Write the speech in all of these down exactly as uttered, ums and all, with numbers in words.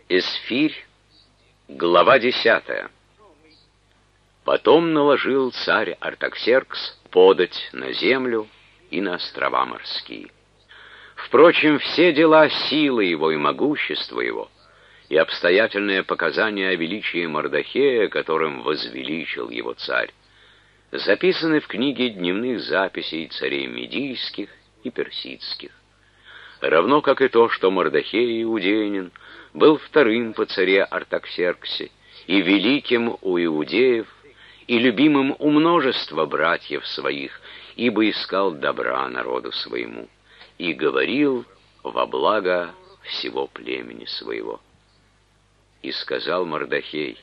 Эсфирь, глава десятая. Потом наложил царь Артаксеркс подать на землю и на острова морские. Впрочем, все дела силы его и могущества его, и обстоятельные показания о величии Мардохея, которым возвеличил его царь, записаны в книге дневных записей царей медийских и персидских. Равно как и то, что Мардохей иудеянин был вторым по царе Артаксерксе и великим у иудеев, и любимым у множества братьев своих, ибо искал добра народу своему, и говорил во благо всего племени своего. И сказал Мардохей: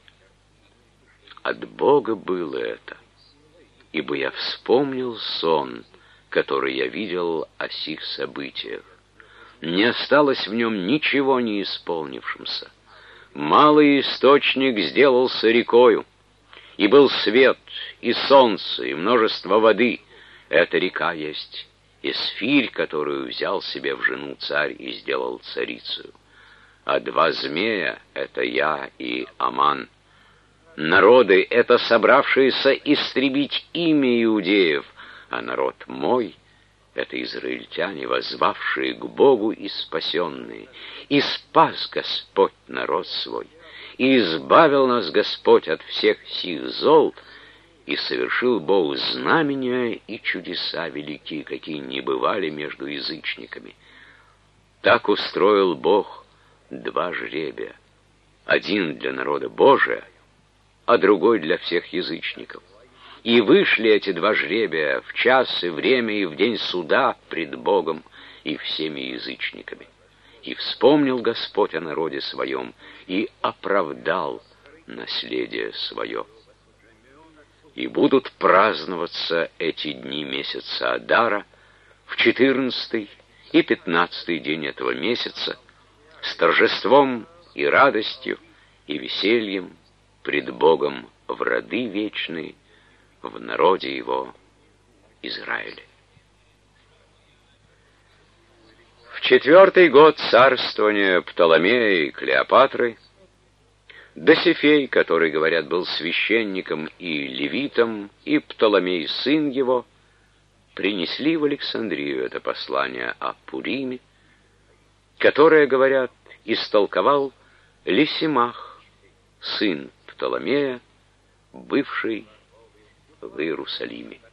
«От Бога было это, ибо я вспомнил сон, который я видел о сих событиях. Не осталось в нем ничего не исполнившимся. Малый источник сделался рекою, и был свет, и солнце, и множество воды. Эта река есть Эсфирь, которую взял себе в жену царь и сделал царицею. А два змея — это я и Аман. Народы — это собравшиеся истребить имя иудеев, а народ мой — это израильтяне, воззвавшие к Богу и спасенные. И спас Господь народ свой, и избавил нас Господь от всех сих зол, и совершил Бог знамения и чудеса великие, какие не бывали между язычниками. Так устроил Бог два жребия, один для народа Божия, а другой для всех язычников. И вышли эти два жребия в час и время и в день суда пред Богом и всеми язычниками. И вспомнил Господь о народе своем, и оправдал наследие свое. И будут праздноваться эти дни месяца Адара в четырнадцатый и пятнадцатый день этого месяца с торжеством и радостью и весельем пред Богом в роды вечные, в народе его Израиле. В четвертый год царствования Птоломея и Клеопатры Досифей, который, говорят, был священником и левитом, и Птоломей, сын его, принесли в Александрию это послание о Пуриме, которое, говорят, истолковал Лисимах, сын Птоломея, бывший в Иерусалиме.